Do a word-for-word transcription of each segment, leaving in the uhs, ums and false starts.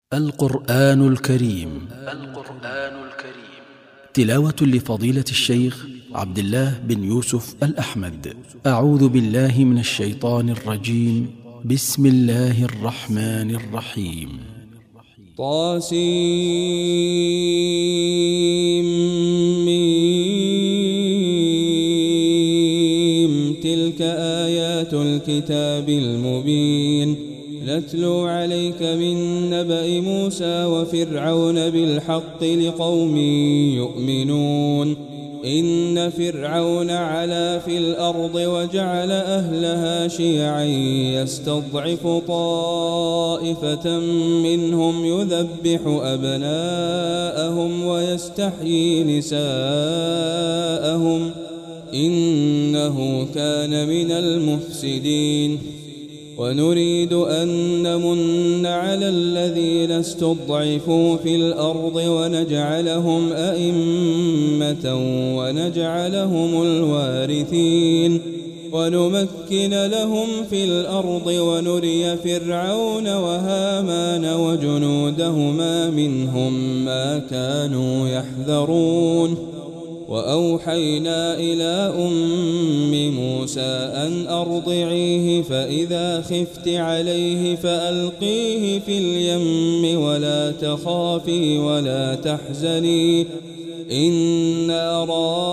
القرآن الكريم القرآن الكريم تلاوة لفضيلة الشيخ عبد الله بن يوسف الأحمد. أعوذ بالله من الشيطان الرجيم. بسم الله الرحمن الرحيم. طاسيم تلك آيات الكتاب المبين نتلو عليك من نبأ موسى وفرعون بالحق لقوم يؤمنون. إن فرعون علا في الأرض وجعل أهلها شيعا يستضعف طائفة منهم يذبح أبناءهم ويستحيي نساءهم إنه كان من المفسدين. ونريد أن نمن على الذين استضعفوا في الأرض ونجعلهم أئمة ونجعلهم الوارثين ونمكن لهم في الأرض ونري فرعون وهامان وجنودهما منهم ما كانوا يحذرون. وأوحينا إلى أم موسى أن أرضعيه فإذا خفت عليه فألقيه في اليم ولا تخافي ولا تحزني إنا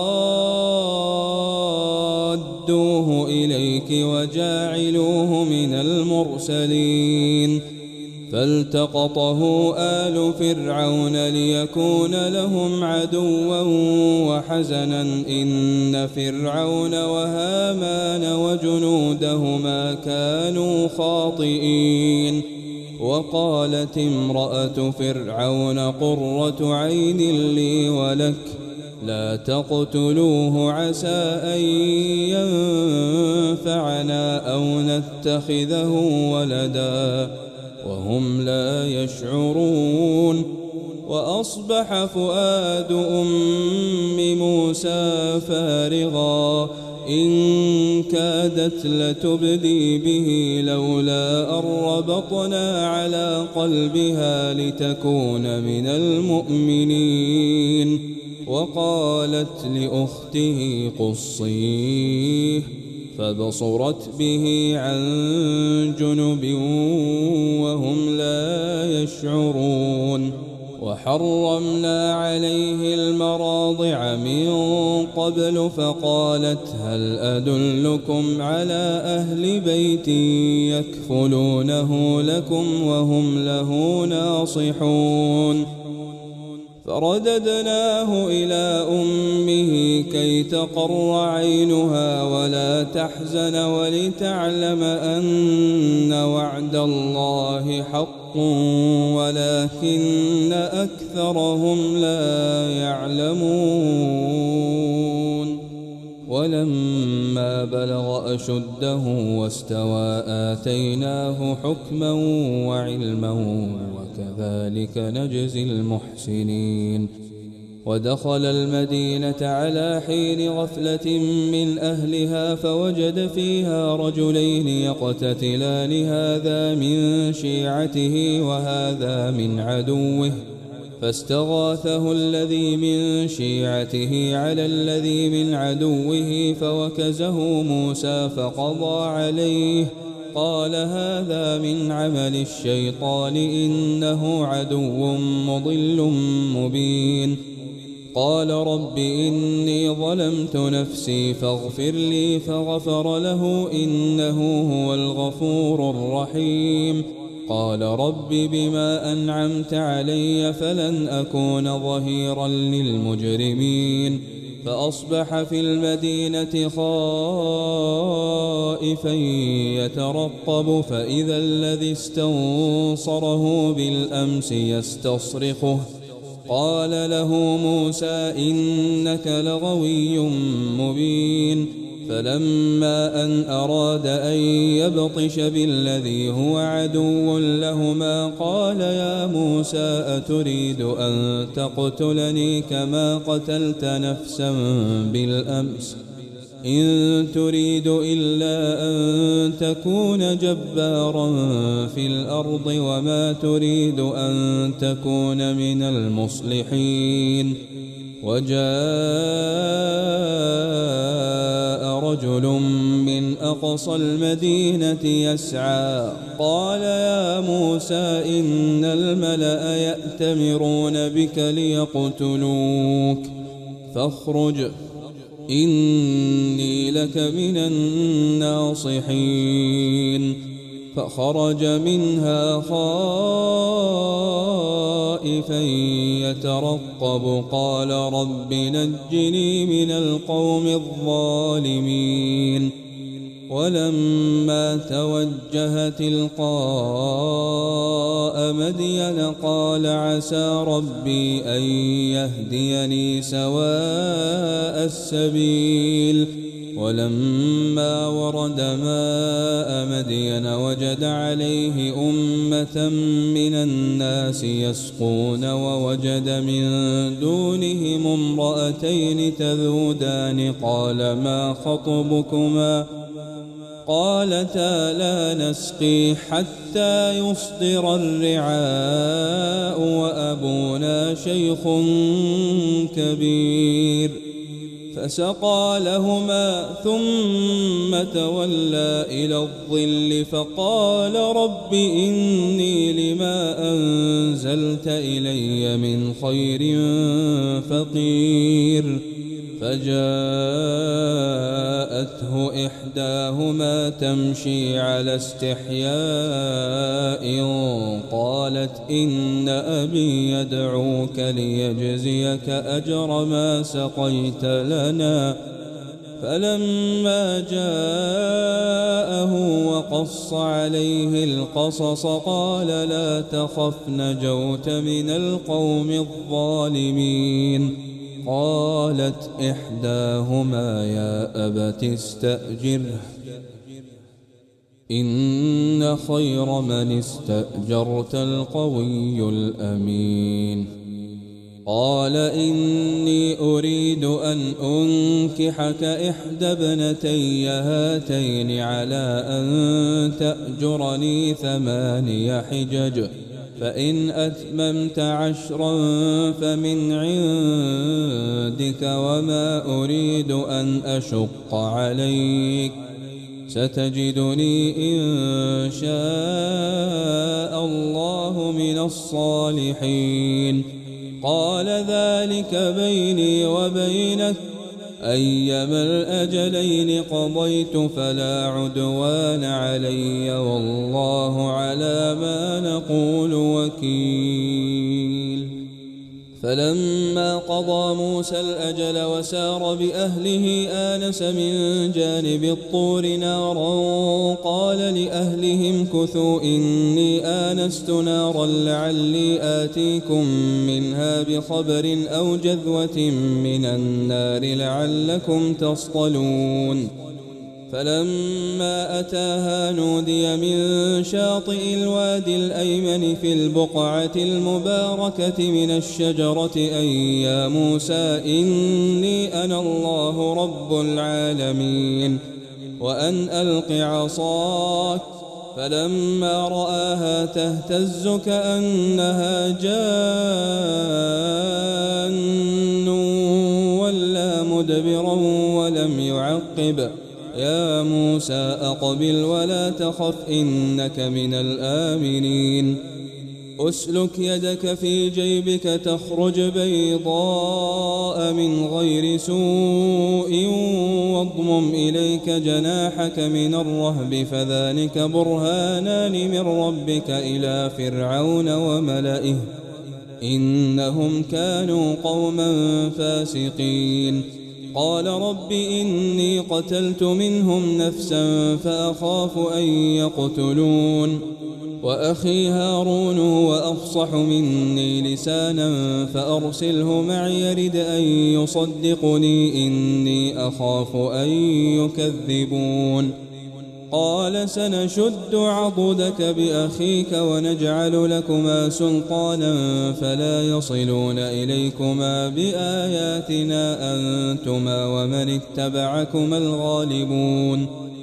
رادوه إليك وجاعلوه من المرسلين. فالتقطه آل فرعون ليكون لهم عدوا وحزنا إن فرعون وهامان وجنودهما كانوا خاطئين. وقالت امرأة فرعون قرة عين لي ولك لا تقتلوه عسى أن ينفعنا أو نتخذه ولدا وهم لا يشعرون. وأصبح فؤاد أم موسى فارغا إن كادت لتبدي به لولا أن ربطنا على قلبها لتكون من المؤمنين. وقالت لأخته قصيه فبصرت به عن جنب وهم لا يشعرون. وحرمنا عليه المراضع من قبل فقالت هل أدلكم على أهل بيت يكفلونه لكم وهم له ناصحون. فرددناه إلى أمه كي تقر عينها ولا تحزن ولتعلم أن وعد الله حق ولكن أكثرهم لا يعلمون. ولما بلغ أشده واستوى آتيناه حكما وعلما وكذلك نجزي المحسنين. ودخل المدينة على حين غفلة من أهلها فوجد فيها رجلين يقتتلان هذا من شيعته وهذا من عدوه فاستغاثه الذي من شيعته على الذي من عدوه فوكزه موسى فقضى عليه قال هذا من عمل الشيطان إنه عدو مضل مبين. قال رب إني ظلمت نفسي فاغفر لي فغفر له إنه هو الغفور الرحيم. قال رب بما أنعمت علي فلن أكون ظهيرا للمجرمين. فأصبح في المدينة خائفا يترقب فإذا الذي استنصره بالأمس يستصرخه قال له موسى إنك لغوي مبين. فلما أن أراد أن يبطش بالذي هو عدو لهما قال يا موسى أتريد أن تقتلني كما قتلت نفسا بالأمس إن تريد إلا أن تكون جبارا في الأرض وما تريد أن تكون من المصلحين. وجاء رجل من أقصى المدينة يسعى قال يا موسى إن الملأ يأتمرون بك ليقتلوك فاخرج إني لك من الناصحين. فخرج منها خائفا يترقب قال رب نجني من القوم الظالمين. ولما توجه تلقاء مدين قال عسى ربي أن يهديني سواء السبيل. ولما ورد ماء مدين وجد عليه أمة من الناس يسقون ووجد من دونهم امرأتين تذودان قال ما خطبكما قالتا لا نسقي حتى يصدر الرعاء وأبونا شيخ كبير. فسقى لهما ثم تولى إلى الظل فقال رب إني لما أنزلت إلي من خير فقير. فجاءته إحداهما تمشي على استحياء قالت إن أبي يدعوك ليجزيك أجر ما سقيت لنا. فلما جاءه وقص عليه القصص قال لا تخف نجوت من القوم الظالمين. قالت إحداهما يا أبت استأجره إن خير من استأجرت القوي الأمين. قال إني أريد أن أنكحك إحدى ابنتي هاتين على أن تأجرني ثماني حجج فإن أتممت عشرا فمن عندك وما أريد أن أشق عليك ستجدني إن شاء الله من الصالحين. قال ذلك بيني وبينك أيما الأجلين قضيت فلا عدوان علي والله على ما نقول وكيل. فلما قضى موسى الأجل وسار بأهله آنس من جانب الطور نارا قال لأهلهم كثوا إني آنست نارا لعلي آتيكم منها بخبر أو جذوة من النار لعلكم تصطلون. فلما أتاها نودي من شاطئ الوادي الأيمن في البقعة المباركة من الشجرة أن يا موسى إني أنا الله رب العالمين وأن ألق عصاك. فلما رآها تهتز كأنها جان ولا مدبرا ولم يعقب يا موسى أقبل ولا تخف إنك من الآمنين. أسلك يدك في جيبك تخرج بيضاء من غير سوء واضمم إليك جناحك من الرهب فذلك برهانان من ربك إلى فرعون وملئه إنهم كانوا قوما فاسقين. قال رب إني قتلت منهم نفسا فأخاف أن يقتلون وأخي هارون وأفصح مني لسانا فأرسله معي يرد أن يصدقني إني أخاف أن يكذبون. قال سنشد عضدك بأخيك ونجعل لكما سلطانا فلا يصلون إليكما بآياتنا أنتما ومن اتبعكما الغالبون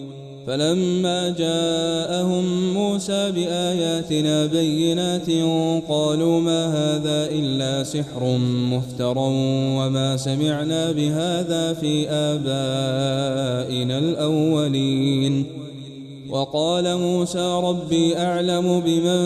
فلما جاءهم موسى بآياتنا بينات قالوا ما هذا إلا سحر مفترى وما سمعنا بهذا في آبائنا الأولين وقال موسى ربي أعلم بمن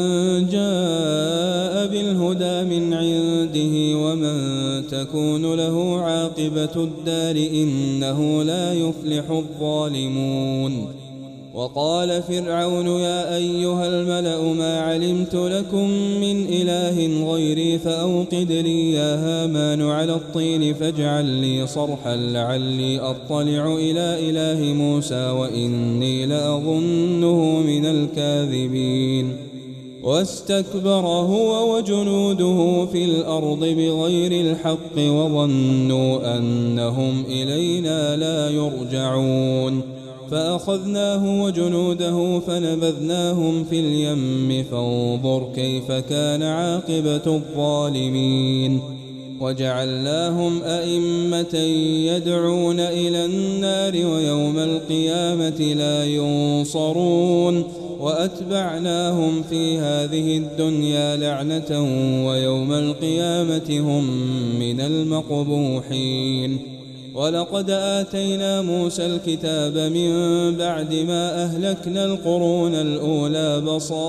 جاء بالهدى من عنده ومن تكون له عاقبة الدار إنه لا يفلح الظالمون وقال فرعون يا أيها الملأ ما علمت لكم من إله غيري فأوقد لي يا هامان على الطين فاجعل لي صرحا لعلي أطلع إلى إله موسى وإني لأظنه من الكاذبين واستكبر هو وجنوده في الأرض بغير الحق وظنوا أنهم إلينا لا يرجعون فأخذناه وجنوده فنبذناهم في اليم فانظر كيف كان عاقبة الظالمين وجعلناهم أئمة يدعون إلى النار ويوم القيامة لا ينصرون وأتبعناهم في هذه الدنيا لعنة ويوم القيامة هم من المقبوحين ولقد آتينا موسى الكتاب من بعد ما أهلكنا القرون الأولى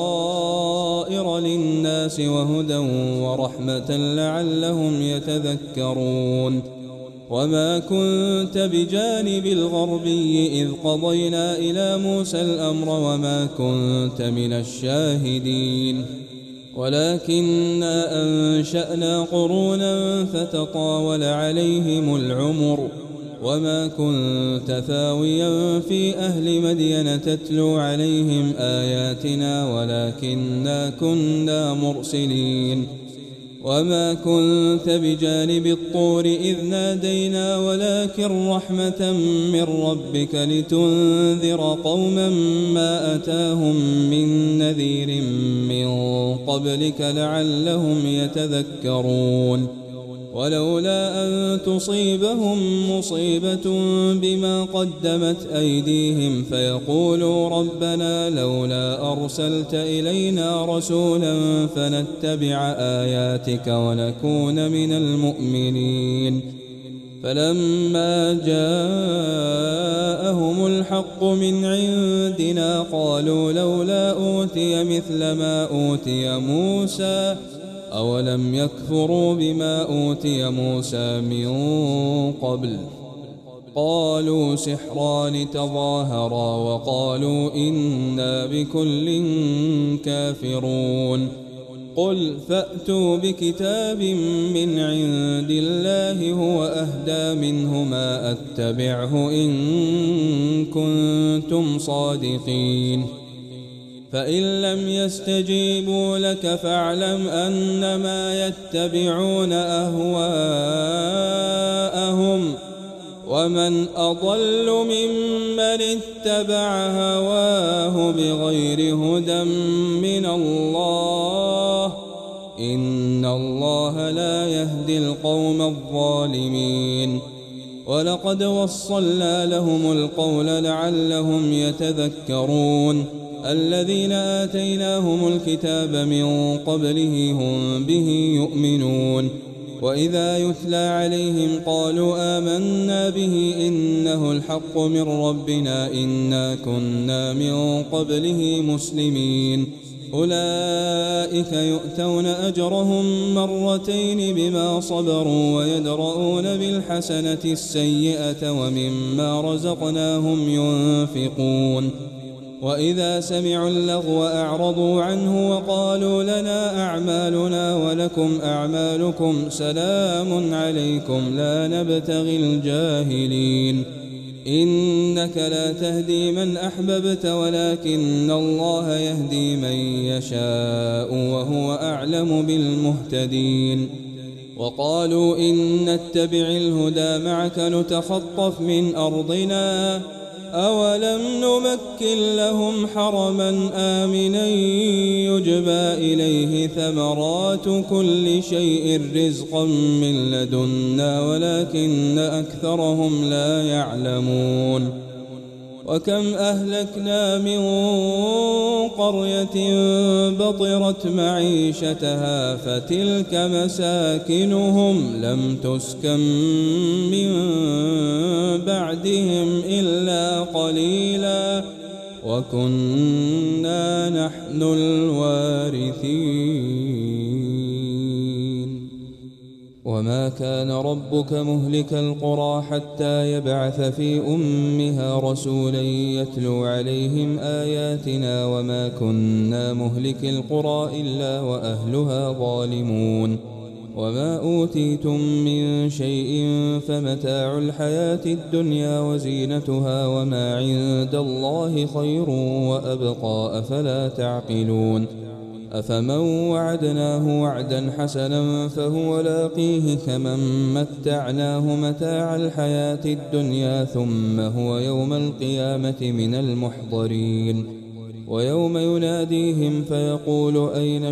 بصائر للناس وهدى ورحمة لعلهم يتذكرون وما كنت بجانب الغربي إذ قضينا إلى موسى الأمر وما كنت من الشاهدين ولكننا أنشأنا قرونا فتطاول عليهم العمر وما كنت ثاويا في أهل مدين تتلو عليهم آياتنا ولكننا كنا مرسلين وما كنت بجانب الطور إذ نادينا ولكن رحمة من ربك لتنذر قوما ما أتاهم من نذير من قبلك لعلهم يتذكرون ولولا أن تصيبهم مصيبة بما قدمت أيديهم فيقولوا ربنا لولا أرسلت إلينا رسولا فنتبع آياتك ونكون من المؤمنين فلما جاءهم الحق من عندنا قالوا لولا أوتي مثل ما أوتي موسى أولم يكفروا بما أوتي موسى من قبل قالوا سحران تظاهرا وقالوا إنا بكل كافرون قل فأتوا بكتاب من عند الله هو أهدى منهما أتبعه إن كنتم صادقين فإن لم يستجيبوا لك فاعلم أنما يتبعون أهواءهم ومن أضل ممن اتبع هواه بغير هدى من الله إن الله لا يهدي القوم الظالمين ولقد وصلنا لهم القول لعلهم يتذكرون الذين آتيناهم الكتاب من قبله هم به يؤمنون وإذا يتلى عليهم قالوا آمنا به إنه الحق من ربنا إنا كنا من قبله مسلمين أولئك يؤتون أجرهم مرتين بما صبروا ويدرؤون بالحسنة السيئة ومما رزقناهم ينفقون وإذا سمعوا اللغو أعرضوا عنه وقالوا لنا أعمالنا ولكم أعمالكم سلام عليكم لا نبتغي الجاهلين إنك لا تهدي من أحببت ولكن الله يهدي من يشاء وهو أعلم بالمهتدين وقالوا إن نتبع الهدى معك نتخطف من أرضنا أولم نمكن لهم حرما آمنا يجبى إليه ثمرات كل شيء رزقا من لدنا ولكن أكثرهم لا يعلمون وكم أهلكنا من قرية بطرت معيشتها فتلك مساكنهم لم تسكن من بعدهم إلا قليلا وكنا نحن الوارثين وما كان ربك مهلك القرى حتى يبعث في أمها رسولا يتلو عليهم آياتنا وما كنا مهلك القرى إلا وأهلها ظالمون وما أوتيتم من شيء فمتاع الحياة الدنيا وزينتها وما عند الله خير وأبقى أفلا تعقلون أفمن وعدناه وعدا حسنا فهو لاقيه كمن متعناه متاع الحياة الدنيا ثم هو يوم القيامة من المحضرين ويوم يناديهم فيقول أين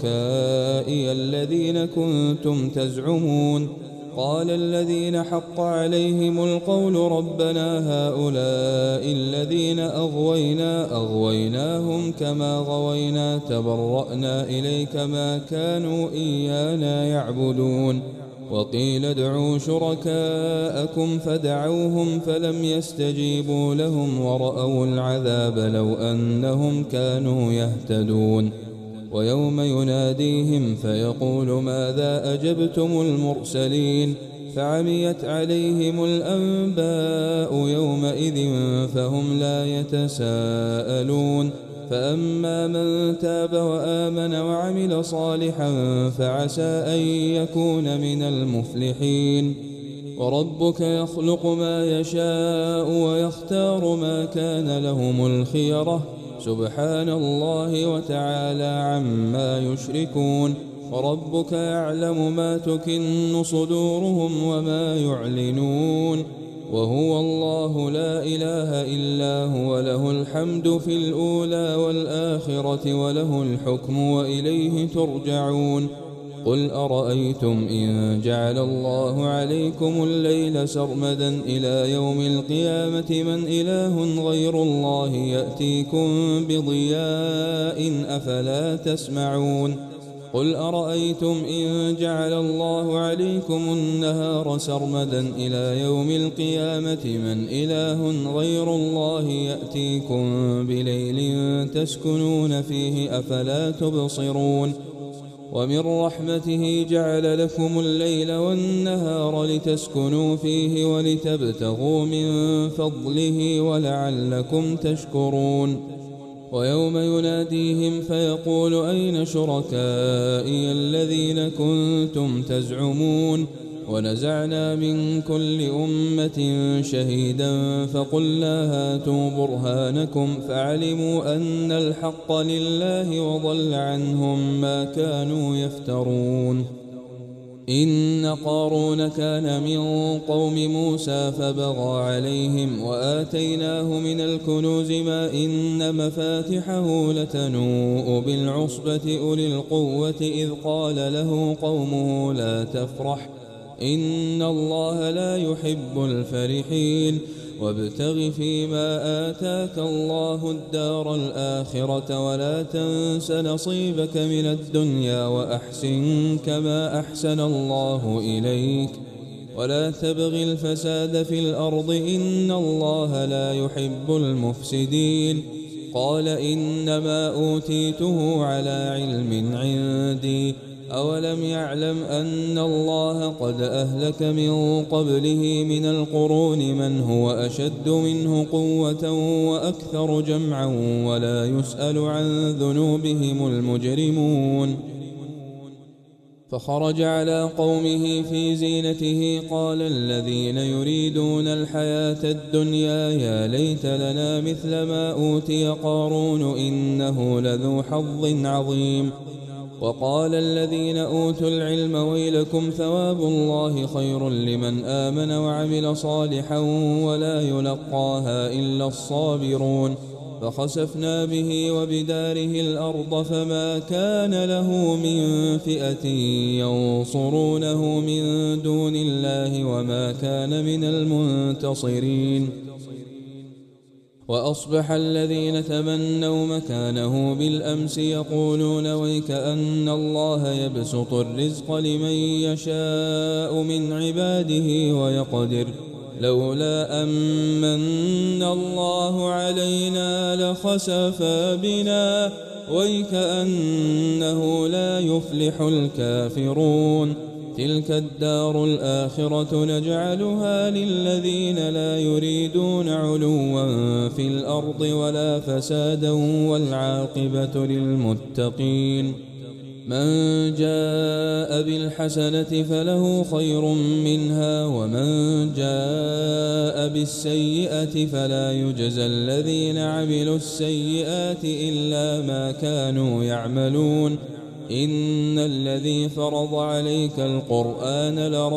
شركائي الذين كنتم تزعمون قال الذين حق عليهم القول ربنا هؤلاء الذين أغوينا أغويناهم كما غوينا تبرأنا إليك ما كانوا إيانا يعبدون وقيل ادعوا شركاءكم فدعوهم فلم يستجيبوا لهم ورأوا العذاب لو أنهم كانوا يهتدون ويوم يناديهم فيقول ماذا أجبتم المرسلين فعميت عليهم الأنباء يومئذ فهم لا يتساءلون فأما من تاب وآمن وعمل صالحا فعسى أن يكون من المفلحين وربك يخلق ما يشاء ويختار ما كان لهم الخيرة سبحان الله وتعالى عما يشركون وربك يعلم ما تكن صدورهم وما يعلنون وهو الله لا إله إلا هو له الحمد في الأولى والآخرة وله الحكم وإليه ترجعون قل أرأيتم إن جعل الله عليكم الليل سرمدا إلى يوم القيامة من إله غير الله يأتيكم بضياء أفلا تسمعون قل أرأيتم إن جعل الله عليكم النهار سرمدا إلى يوم القيامة من إله غير الله يأتيكم بليل تسكنون فيه أفلا تبصرون ومن رحمته جعل لكم الليل والنهار لتسكنوا فيه ولتبتغوا من فضله ولعلكم تشكرون ويوم يناديهم فيقول أين شركائي الذين كنتم تزعمون ونزعنا من كل أمة شهيدا فقلنا هاتوا برهانكم فعلموا أن الحق لله وضل عنهم ما كانوا يفترون إن قارون كان من قوم موسى فبغى عليهم وآتيناه من الكنوز ما إن مفاتحه لتنوء بالعصبة أولي القوة إذ قال له قومه لا تفرح إن الله لا يحب الفرحين وابتغ فيما آتاك الله الدار الآخرة ولا تنس نصيبك من الدنيا وأحسن كما أحسن الله إليك ولا تبغ الفساد في الأرض إن الله لا يحب المفسدين قال إنما أوتيته على علم عندي أولم يعلم أن الله قد أهلك من قبله من القرون من هو أشد منه قوة وأكثر جمعا ولا يسأل عن ذنوبهم المجرمون فخرج على قومه في زينته قال الذين يريدون الحياة الدنيا يا ليت لنا مثل ما أوتي قارون إنه لذو حظ عظيم وقال الذين أوتوا العلم ويلكم ثواب الله خير لمن آمن وعمل صالحا ولا يلقاها إلا الصابرون فخسفنا به وبداره الأرض فما كان له من فئة ينصرونه من دون الله وما كان من المنتصرين وأصبح الذين تمنوا مكانه بالأمس يقولون ويك أن الله يبسط الرزق لمن يشاء من عباده ويقدر لولا أمن الله علينا لخسف بنا ويكأنه لا يفلح الكافرون تلك الدار الآخرة نجعلها للذين لا يريدون علوا في الأرض ولا فسادا والعاقبة للمتقين من جاء بالحسنة فله خير منها ومن جاء بالسيئة فلا يجزى الذين عملوا السيئات إلا ما كانوا يعملون إن الذي فرض عليك القرآن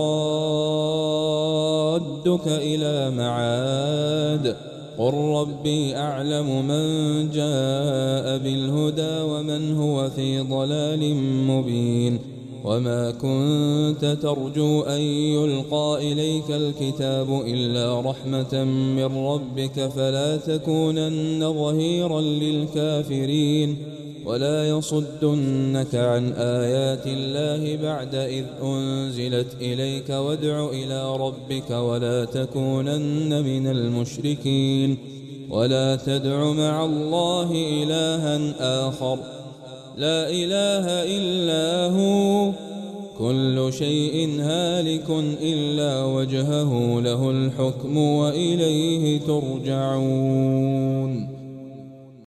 لرادك إلى معاد قل ربي أعلم من جاء بالهدى ومن هو في ضلال مبين وما كنت ترجو أن يلقى إليك الكتاب إلا رحمة من ربك فلا تكونن ظهيرا للكافرين ولا يصدنك عن آيات الله بعد إذ أنزلت إليك وادع إلى ربك ولا تكونن من المشركين ولا تدع مع الله إلها آخر لا إله إلا هو كل شيء هالك إلا وجهه له الحكم وإليه ترجعون.